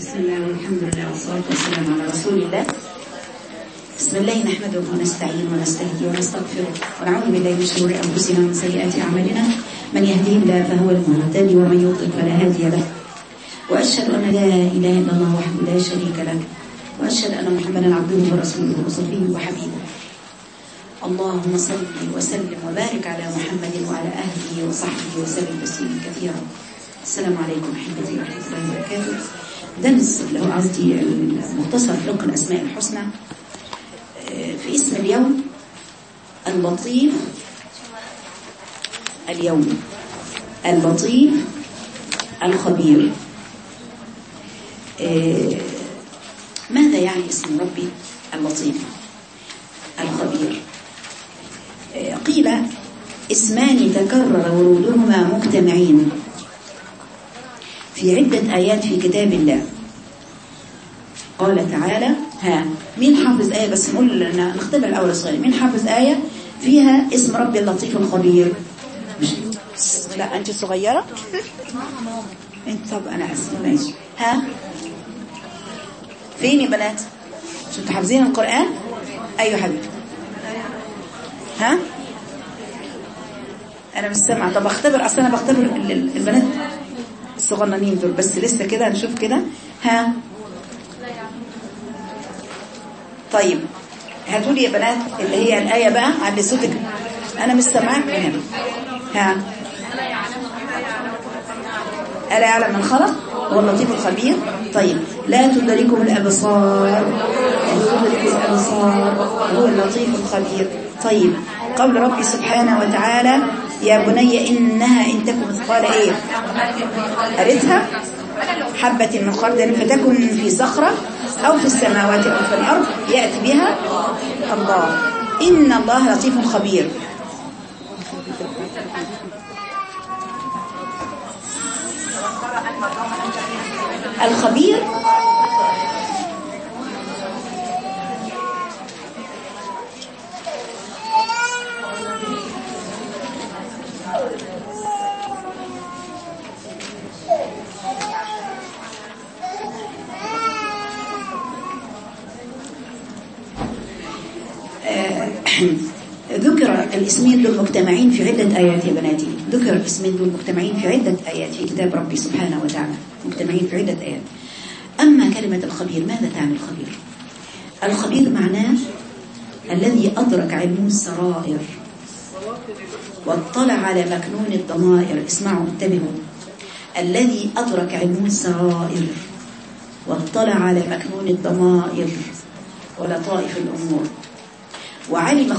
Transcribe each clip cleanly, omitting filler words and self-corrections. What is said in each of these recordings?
بسم الله والحمد لله والصلاة والسلام على رسول الله. بسم الله نحمده ونستعين ونستهدي ونستغفره ونعوذ بالله من شرور أنفسنا ومن سيئات أعمالنا. من يهديه الله فهو المهتدي ومن يضلل فلا هادي له. وأشهد أن لا إله إلا الله وحده لا شريك له، وأشهد أن محمدا عبده ورسوله وصفيه وحبيبه. اللهم صل وسلم وبارك على محمد وعلى أهله وصحبه وسلم تسليما كثيرا. السلام عليكم أحبتي ورحمة الله وبركاته. درس اللي هو قصدي المختصر فقه الأسماء الحسنى. في اسم اليوم اللطيف. اليوم اللطيف الخبير. ماذا يعني اسم ربي اللطيف الخبير؟ قيل اسمان تكرر ورودهما مجتمعين في عدة آيات في كتاب الله. قال تعالى: مين حافظ آية؟ بس نقول نختبر الأول الصغير. مين حافظ آية فيها اسم ربي اللطيف الخبير؟ لا أنت صغيرة. انت طب أنا أسف ماشي. فين يا بنات؟ مش انتوا حافظين القرآن؟ أيوة حبيبي. أنا مش سامعة. طب أختبر، أصلا أنا بختبر البنات الصغننين دول بس لسه كده. نشوف كده. طيب هاتولي يا بنات اللي هي الآية بقى. علي صوتك، أنا مش سامعاك من هنا. ألا يعلم من خلق هو اللطيف الخبير. طيب لا تدركه الأبصار، هو اللطيف الخبير. طيب قول ربي سبحانه وتعالى: يا بني إنها إن تكن مثقال إيه؟ قريتها؟ حبة من خردل فتكن في صخرة أو في السماوات أو في الأرض يأتي بها الله، إن الله لطيف خبير. الخبير ذكر الاسمين دول مجتمعين في عدة آيات يا بناتي. ذكر الاسمين دول مجتمعين في عدة آيات في كتاب ربي سبحانه وتعالى، مجتمعين في عدة آيات. أما كلمة الخبير ماذا تعني الخبير؟ الخبير معناه الذي أدرك علم السرائر واطلع على مكنون الضمائر. اسمعوا انتبهوا. الذي أدرك علم السرائر واطلع على مكنون الضمائر ولطائف الأمور وعلم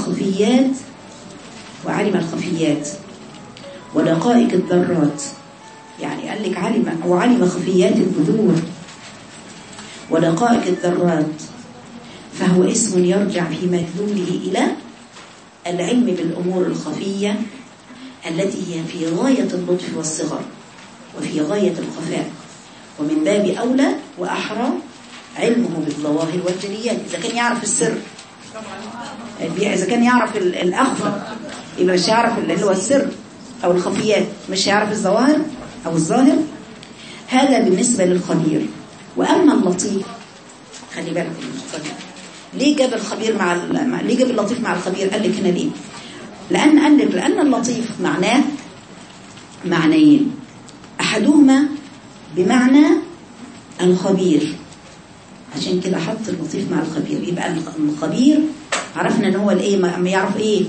الخفيات ودقائق الذرات. يعني قال لك وعلم خفيات البذور ودقائق الذرات، فهو اسم يرجع في مدلوله إلى العلم بالأمور الخفية التي هي في غاية اللطف والصغر وفي غاية الخفاء، ومن باب أولى وأحرى علمه بالظواهر والجليات. إذا كان يعرف السر، إذا كان يعرف الأخفى يبقى مش يعرف اللي هو السر أو الخفيات، مش يعرف الظواهر أو الظاهر. هذا بالنسبة للخبير. وأما اللطيف، خلي بالك ليه جاب الخبير ليه جاب اللطيف مع الخبير؟ قال لك هنا ليه؟ لأن اللطيف معناه معنيين، أحدهما بمعنى الخبير، عشان كده حط اللطيف مع الخبير. يبقى الخبير عرفنا ان هو الايه، ما يعرف ايه؟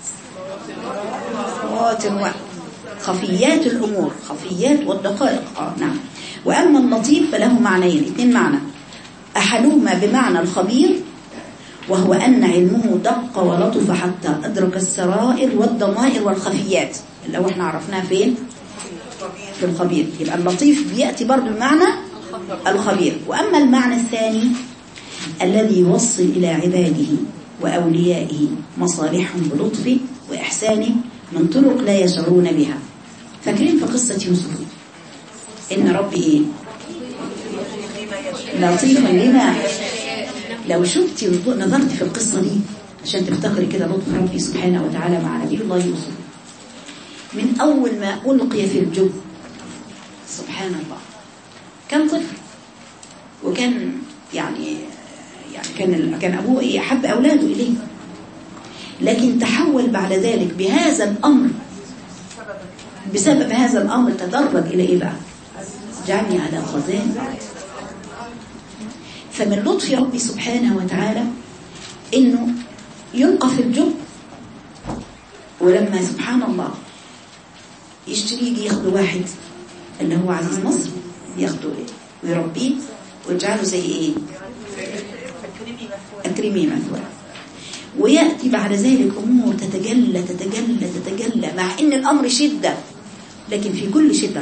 خفيات الامور، خفيات والدقائق. نعم. واما اللطيف فله معنيين، 2 معنى. احدهما بمعنى الخبير وهو ان علمه دق ولطف حتى ادرك السرائر والضمائر والخفيات اللي هو احنا عرفناها فين؟ في الخبير. يبقى اللطيف بياتي برضه بمعنى الخبير. واما المعنى الثاني الذي يوصل الى عباده وأوليائه مصالحهم بلطفه وإحسانه من طرق لا يشعرون بها. فاكرين في قصة يوسف إن ربي إيه؟ لطيفا لما. لو شفتي نظرت في القصة دي عشان تفتكري كده لطف ربي سبحانه وتعالى مع نبي الله يوسف، من أول ما ألقي في الجب سبحان الله كان طفل وكان يعني كان أبوه أحب أولاده إليه، لكن تحول بعد ذلك بهذا الأمر، بسبب هذا الأمر تدرج إلى إيه بقى؟ جعلني على خزائن. فمن لطف ربي سبحانه وتعالى إنه يلقى في الجب، ولما سبحان الله يشتري يجي ياخده واحد اللي هو عزيز مصر، ياخده ويربيه ويجعله زي إيه؟ أكرمي مثواه. ويأتي بعد ذلك أمور تتجلى تتجلى تتجلى، مع إن الأمر شدة، لكن في كل شدة،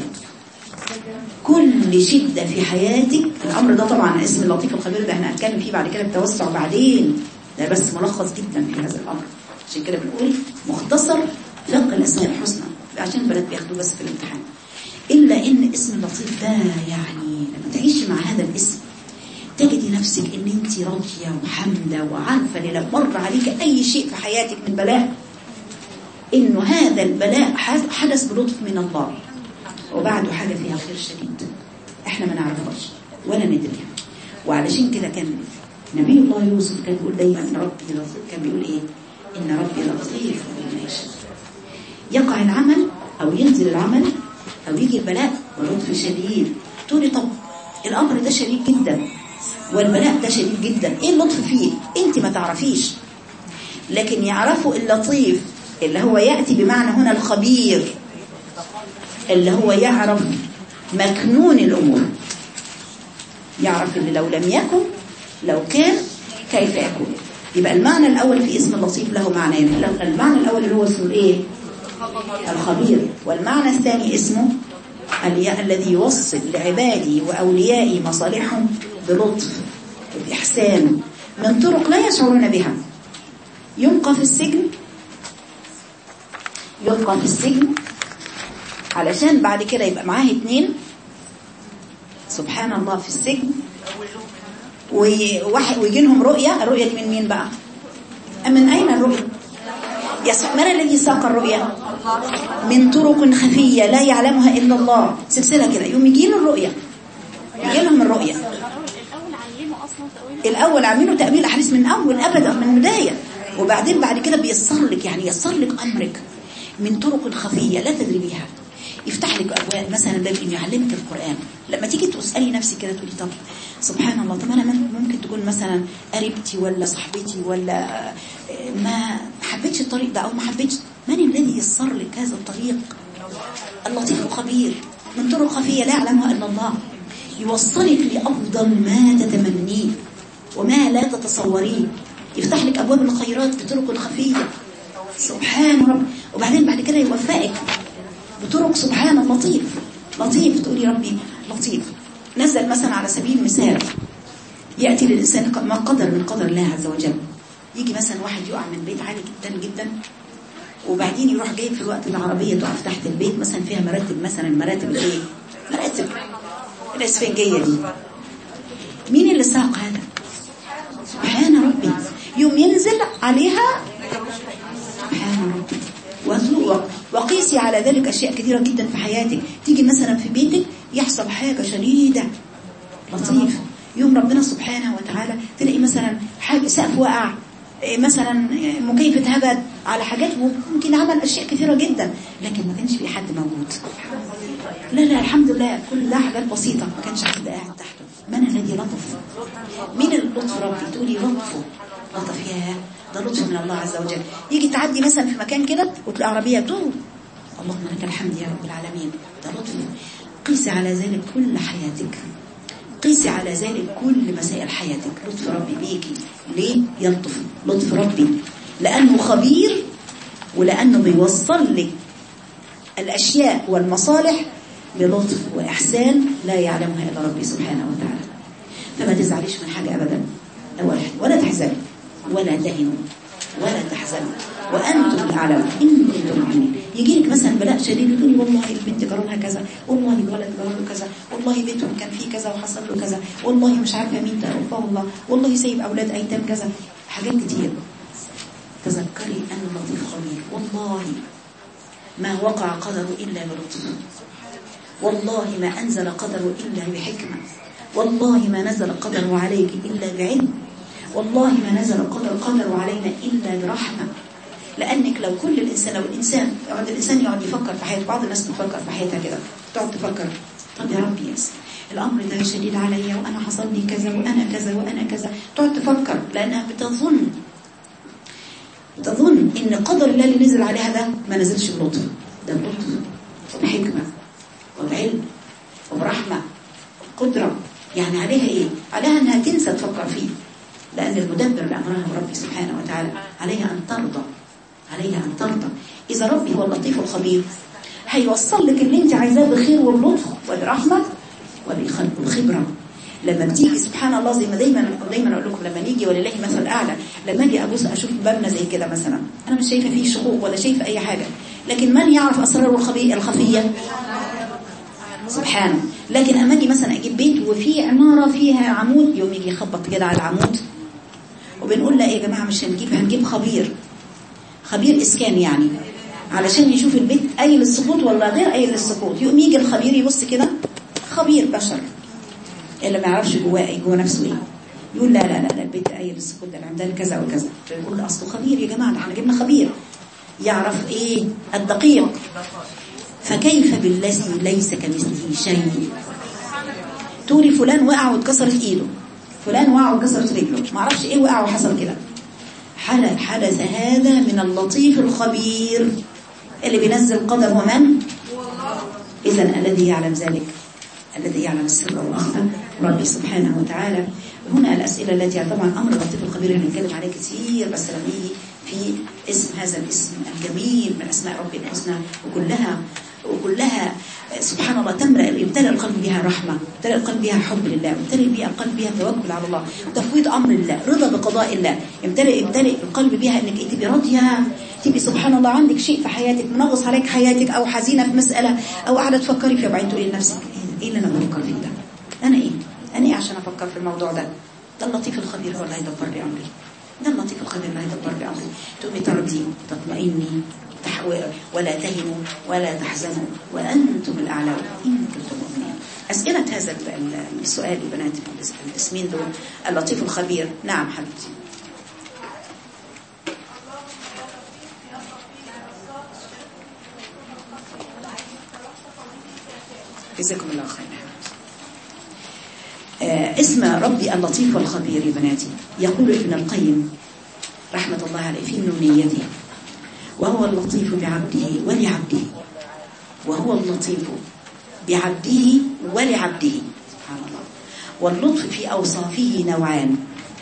كل شدة في حياتك. الأمر ده طبعا اسم اللطيف الخبير ده احنا هنتكلم فيه بعد كده بتوسع بعدين، ده بس ملخص جدا في هذا الأمر. عشان كده بنقول مختصر فقه الأسماء الحسنى، عشان البنات بياخدوا بس في الامتحان. إلا إن اسم اللطيف ده يعني لما تعيشي مع هذا الاسم تجدي نفسك إن أنت راضية وحمدة وعارفة إن لو مر عليك أي شيء في حياتك من بلاء، إنه هذا البلاء حدث بلطف من الله، وبعده حاجة فيها خير شديد إحنا ما نعرفهاش ولا ندريها. وعلشان كده كان نبي الله يوسف كان يقول دايما إن ربي لطيف، كان بيقول إيه؟ إن ربي لطيف بما يشاء. يقع العمل أو ينزل العمل أو يجي البلاء بلطف شديد. تقولي طب الأمر ده شديد جدا والبلاء ده شديد جدا، إيه اللطف فيه؟ أنت ما تعرفيش، لكن يعرفوا اللطيف اللي هو يأتي بمعنى هنا الخبير، اللي هو يعرف مكنون الأمور، يعرف اللي لو لم يكن لو كان كيف يكون. يبقى المعنى الأول في اسم اللطيف له معنيين، المعنى الأول اللي هو اسمه إيه؟ الخبير. والمعنى الثاني اسمه الذي يوصل لعباده وأوليائه مصالحهم بلطف وبإحسان من طرق لا يشعرون بها. يلقى في السجن علشان بعد كده يبقى معاه 2 سبحان الله في السجن، ويجي لهم رؤية. الرؤية دي من مين بقى؟ من أين الرؤية؟ من الذي ساق الرؤية؟ من طرق خفية لا يعلمها إلا الله، سلسلة كده. يوم يجي له الرؤية، يجي لهم الرؤية الأول عاملينه تأويل أحاديث من أول أبدا من البداية، وبعدين بعد كده بيسر لك، يعني يسر لك أمرك من طرق خفية لا تدري بها. يفتح لك أبواب، مثلا باب إنه يعلمك القرآن. لما تيجي تسألي نفسك كده تقولي طب سبحان الله، طب أنا ممكن تكون مثلا قريبتي ولا صاحبتي ولا ما حبيتش الطريق ده أو ما حبيتش، من الذي يسر لك هذا الطريق؟ اللطيف الخبير من طرق خفية لا يعلمها إلا الله، يوصلك لأفضل ما تتمنيه وما لا تتصوريه، يفتح لك أبواب الخيرات بطرق خفية سبحان رب. وبعدين بعد كده يوفقك بطرق سبحان اللطيف. لطيف تقولي ربي لطيف. نزل مثلا على سبيل المثال يأتي للإنسان ما قدر من قدر الله عز وجل. يجي مثلا واحد يقع من بيت عالي جدا جدا، وبعدين يروح جايب في الوقت العربية تقف تحت البيت مثلا فيها مراتب، مثلا مراتب الايه؟ مراتب الاسفنجية دي. مين اللي ساق هذا؟ سبحان ربي. يوم ينزل عليها سبحان ربي. وقيسي على ذلك أشياء كثيرة جدا في حياتك. تيجي مثلا في بيتك يحصل حاجة شديدة لطيف، يوم ربنا سبحانه وتعالى تلاقي مثلا حاجة سقف وقع، مثلا مكيف اتهبد، على حاجات ممكن عمل أشياء كثيرة جدا لكن ما كانش في حد موجود. لا الحمد لله كل ده حاجات بسيطة، ما كانش حد قاعد تحته. من الذي لطف؟ مين اللطف؟ ربي. تقولي لطفه لطف، يا ده لطف من الله عز وجل. يجي تعدي مثلا في مكان كده وتلاقي عربية تدور، اللهم لك الحمد يا رب العالمين، ده لطف. قيسي على ذلك كل حياتك، قيسي على ذلك كل مسائل حياتك. لطف ربي بيكي. ليه يلطف؟ لطف ربي لأنه خبير، ولأنه بيوصل لك الأشياء والمصالح بلطف وإحسان لا يعلمها إلا ربي سبحانه وتعالى. فما تزعليش من حاجة أبدا، ولا تحزني ولا تهنوا ولا تحزنوا وأنتم الأعلم إن كنتم مؤمنين. يجي لك مثلا بلاء شديد تقولي والله البنت جرى لها كذا، والله الولد جرى له كذا، والله بيتهم كان فيه كذا وحصل له كذا، والله مش عارفه مين توفاه الله، والله سايب اولاد ايتام كذا، حاجات كتير. تذكري ان اللطيف خبير. والله ما وقع قدر الا بلطف، والله ما انزل قدر الا بحكمه، والله ما نزل القدر عليك إلا بعلم، والله ما نزل القدر علينا إلا برحمة. لأنك لو كل الإنسان، لو الإنسان يقعد يفكر في حياته، بعض الناس بتفكر في حياتها كده، تقعد تفكر طب يا ربي يس الأمر ده شديد عليا، وأنا حصل لي كذا وأنا كذا وأنا كذا، تقعد تفكر لأنها بتظن إن قدر الله اللي نزل عليها ده ما نزلش بلطف، ده بلطف وبحكمة وبعلم وبرحمة وقدرة. يعني عليها إيه؟ عليها أنها تنسى تفكر فيه، لأن المدبر لأمرها ربي سبحانه وتعالى، عليها أن ترضى، عليها أن ترضى. إذا ربي هو اللطيف الخبير هيوصل لك اللي انت عايزاه بخير وبلطف وبرحمة وبخبرة. لما بتيجي سبحان الله، زي ما دايما اقول لكم، لما نيجي ولله مثل الاعلى، لما اجي ابص اشوف مبنى زي كده مثلا، انا مش شايفه فيه شقوق ولا شايفه اي حاجه، لكن من يعرف اسراره الخفيه؟ سبحانه. لكن اما اجي مثلا اجيب بيت وفيه عماره فيها عمود، يوم يجي يخبط كده على العمود، وبنقول لا يا جماعه مش هنجيب خبير اسكان يعني، علشان يشوف البيت قايل للسقوط ولا غير قايل للسقوط. يقوم يجي الخبير يبص كده، خبير بشر اللي ما يعرفش جوه نفسه ايه، يقول لا البيت قايل للسقوط، ده العمدان كذا وكذا، فيقول اصله خبير يا جماعه، احنا جبنا خبير يعرف ايه الدقيق. فكيف بالذي ليس كمثله شيء؟ تقولي فلان وقع واتكسرت ايده، فلان وقع واتكسرت رجله، ما اعرفش ايه وقع وحصل كده. حدث هذا من اللطيف الخبير اللي بينزل القدر هو من؟ إذن الذي يعلم ذلك، الذي يعلم السر والأخفى ربي سبحانه وتعالى. هنا الأسئلة التي طبعا أمر اللطيف الخبير هنتكلم عليه كثير، بس لما يجي في اسم هذا الاسم الجميل من أسماء ربي الحسنى، وكلها سبحان الله يمتلئ القلب بها رحمة، يمتلئ القلب بها حب لله، يمتلئ القلب بها توكل على الله، تفويض أمر الله، رضا بقضاء الله، يمتلئ القلب بها انك تبقي راضيه، تبقي سبحان الله عندك شيء في حياتك منغص عليك حياتك، او حزينه في مسألة، او قاعده تفكري فيها، وبعدين تقولي لنفسك ايه اللي انا بفكر فيه ده؟ انا ايه عشان افكر في الموضوع ده؟ ده اللطيف الخبير هو اللي هيدبر لي امري، ده اللطيف الخبير اللي هيدبر لي امري. تقومي ترضي تطمئني ولا تهنوا ولا تحزنوا وأنتم الأعلون إن كنتم مؤمنين. أسئلة هذا السؤال يا بنات، الاسمين دول اللطيف الخبير. نعم حبيبتي. جزاكم الله خيرا. اسم ربي اللطيف والخبير يا بناتي، يقول ابن القيم رحمة الله عليه في نونيته: وهو اللطيف بعبده ولعبده، وهو اللطيف بعبده ولعبده، سبحان الله. واللطف في أوصافه نوعان: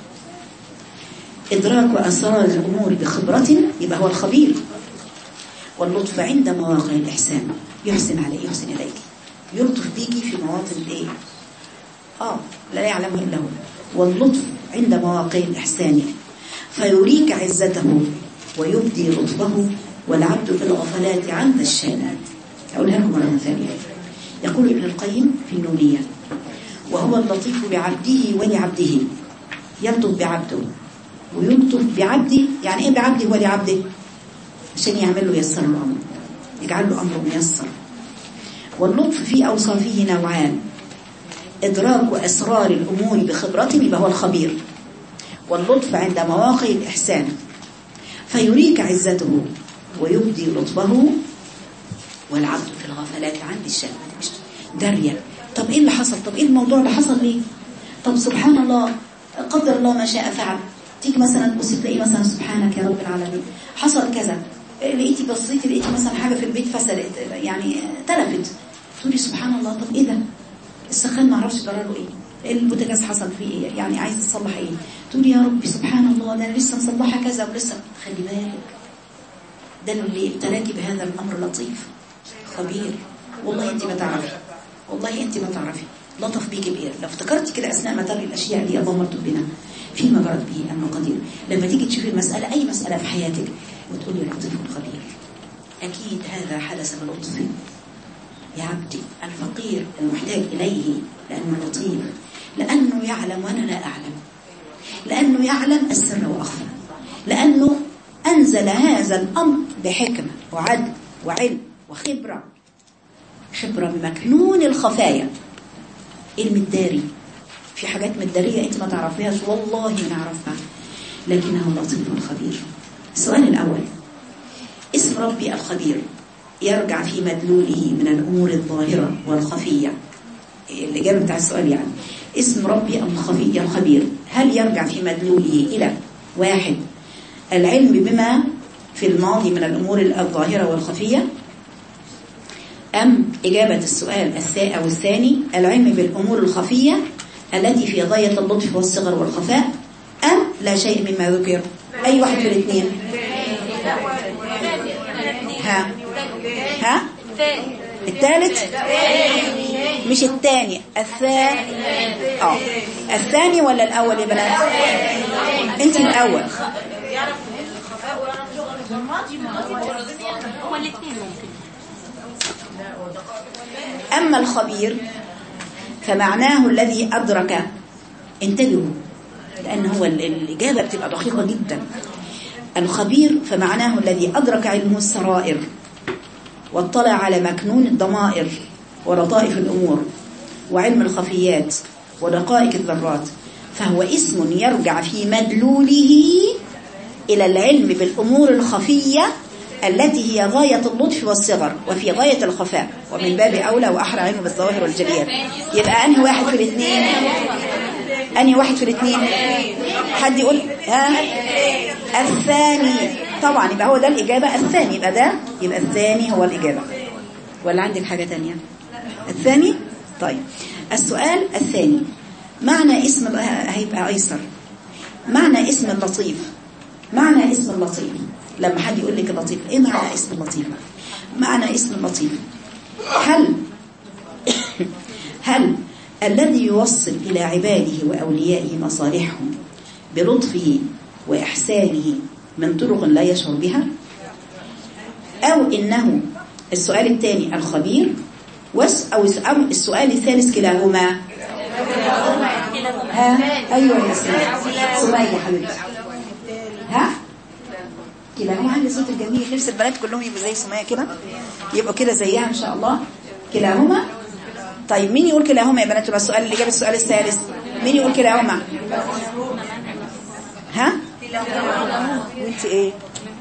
إدراك أسرار الأمور بخبرة، يبقى هو الخبير، واللطف عند مواقع الإحسان، يحسن عليك، يحسن إليك، يلطف بيكي في مواطن الإيه؟ لا يعلمه إلا هو. واللطف عند مواقع الإحسان فيريك عزته ويبدي لطفه، والعبد في الغفلات عند الشانات. أقولها لكم مرة ثانية. يقول ابن القيم في النونية: وهو اللطيف بعبده ولعبده، يلطف بعبده ويلطف بعبده. يعني ايه بعبده ولعبده؟ عشان يعمل له يسر الأمر، يجعل له أمره ميسر. واللطف في أوصافه نوعان: إدراك أسرار الأمور بخبرة، يبقى هو الخبير. واللطف عند مواقع الإحسان فيريك عزته ويبدي لطفه، والعبد في الغفلات عند الشام مش دارية. طب ايه اللي حصل؟ طب ايه الموضوع ده حصل ليه؟ طب سبحان الله قدر الله ما شاء فعل. تيجي مثلا تبصي تلاقي مثلا سبحانك يا رب العالمين حصل كذا، لقيتي بصيتي لقيتي مثلا حاجة في البيت فسدت، يعني تلفت، تقولي سبحان الله طب ايه ده؟ السخان ما اعرفش قراره ايه، البوتاجاز حصل فيه ايه، يعني عايز تصلح ايه، تقولي يا ربي سبحان الله ده انا لسه مصلحه كذا ولسه. خلي بالك ده اللي ابتلاكي بهذا الامر لطيف خبير، والله انت ما تعرفي، والله انت ما تعرفي لطف بيكي بايه. لو افتكرتي كده اثناء ما ترى الاشياء دي اللهم ارتب بنا فيما جرت به المقادير، لما تيجي تشوفي المساله اي مساله في حياتك وتقولي لطيف خبير، اكيد هذا حدث بلطف يا عبدي الفقير المحتاج إليه، لأنه لطيف، لأنه يعلم وأنا لا أعلم، لأنه يعلم السر وأخفى، لأنه أنزل هذا الأمر بحكمة وعدل وعلم وخبرة، خبرة بمكنون الخفايا، علم الداري في حاجات متدارية انت ما تعرفيهاش، والله ما نعرفها، لكنه لطيف خبير. السؤال الأول، اسم ربي الخبير يرجع في مدلوله من الأمور الظاهرة والخفية. الإجابة بتاع السؤال يعني اسم ربي الخبير هل يرجع في مدلوله إلى 1 العلم بما في الماضي من الأمور الظاهرة والخفية، أم إجابة السؤال أو الثاني العلم بالأمور الخفية التي في غاية اللطف والصغر والخفاء، أم لا شيء مما ذكر؟ أي واحد في الاثنين؟ ها الثالث مش الثاني، الثاني ولا الأول يا بنات؟ انت الأول. أما الخبير فمعناه الذي أدرك، انتبهوا لأن هو الإجابة بتبقى دقيقة جدا. الخبير فمعناه الذي أدرك علم السرائر واطلع على مكنون الضمائر ولطائف الأمور وعلم الخفيات ودقائق الذرات، فهو اسم يرجع في مدلوله إلى العلم بالأمور الخفية التي هي غاية اللطف والصغر وفي غاية الخفاء، ومن باب أولى وأحرى علم بالظواهر والجليات. يبقى أنهي واحد في الاثنين؟ أنهي واحد في الاثنين؟ حد يقول الثاني طبعا، يبقى هو ده الإجابة الثاني، يبقى الثاني هو الإجابة. ولا عندك حاجة تانية؟ الثاني. طيب السؤال الثاني، معنى اسم هيبقى أيسر، معنى اسم اللطيف. معنى اسم اللطيف لما حد يقول لك اللطيف، ايه معنى اسم اللطيف؟ معنى اسم اللطيف هل الذي يوصل إلى عباده وأوليائه مصالحهم بلطفه وإحسانه من طرق لا يشعر بها، أو إنه السؤال الثاني الخبير، أو السؤال الثالث كلاهما؟ أيوة يا سمية حبيبتي، كلاهما. عندي صوت الجميل، نفس البنات كلهم يبقوا زي سمية كده، يبقوا كده زيها إن شاء الله. كلاهما. طيب مين يقول كلاهما يا بنات؟ يبقى السؤال اللي جاب السؤال الثالث مين يقول كلاهما؟ وانت ايه؟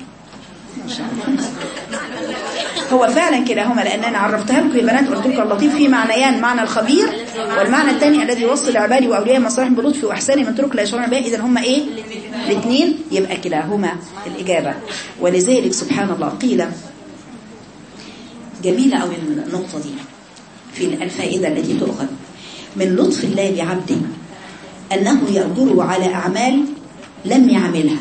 هو فعلا كلاهما، لان انا عرفتها لكم يا بنات، قلت لكم اللطيف فيه معنيان، معنى الخبير والمعنى الثاني الذي يوصل عبادي واولياء مصالحهم بلطفه واحسانه من طرق لا يشعرون بها. اذا هما ايه؟ الاثنين، يبقى كلاهما الاجابه. ولذلك سبحان الله قيل، جميله قوي النقطه دي في الفائده التي تؤخذ من لطف الله بعبده، انه يأجره على اعمال لم يعملها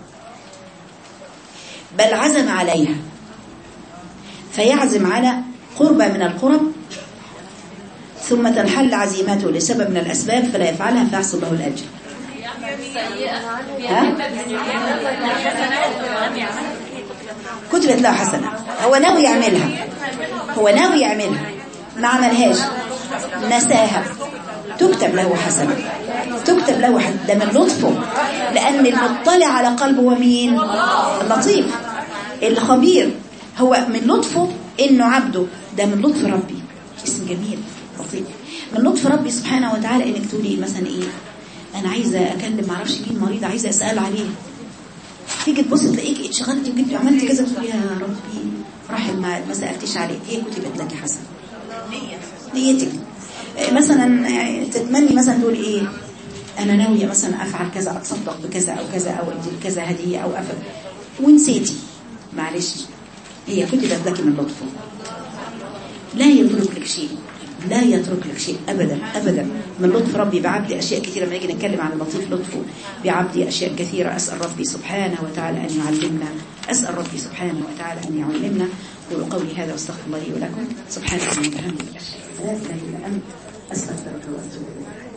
بل عزم عليها، فيعزم على قربة من القرب ثم تنحل عزيمته لسبب من الأسباب فلا يفعلها فيحصل له الأجر. كتبت له حسنة، هو ناوي يعملها، ما عملهاش، نساها، تكتب له حسنة، ده من لطفه، لأن المطلع على قلبه هو مين؟ اللطيف. الخبير هو من لطفه إنه عبده، ده من لطف ربي. اسم جميل لطيف، من لطف ربي سبحانه وتعالى. إنك تقولي مثلا إيه، أنا عايزة أكلم معرفش مين مريض، عايزة أسأل عليه، تيجي تبص تلاقيك اتشغلت وجبت وعملت كذا، تقول يا ربي رحم ما سألتش عليه، هي كتبت لك حسنة. نيتك مثلا تتمني مثلا تقول ايه، انا ناويه مثلا افعل كذا، اتصدق بكذا او كذا، او ادي كذا هديه او افعل، ونسيتي، معلش هي كتبت لك من لطفه. لا يترك لك شيء ابدا ابدا. من لطف ربي بعبدي اشياء كثيره، لما نيجي نتكلم عن اللطيف لطفه بعبدي اشياء كثيره. اسال ربي سبحانه وتعالى ان يعلمنا، اسال ربي سبحانه وتعالى ان يعلمنا. قولوا قولي هذا واستغفر الله لي ولكم. سبحانك اللهم وبحمدك لا اله الا انت استغفرك واتوب اليك.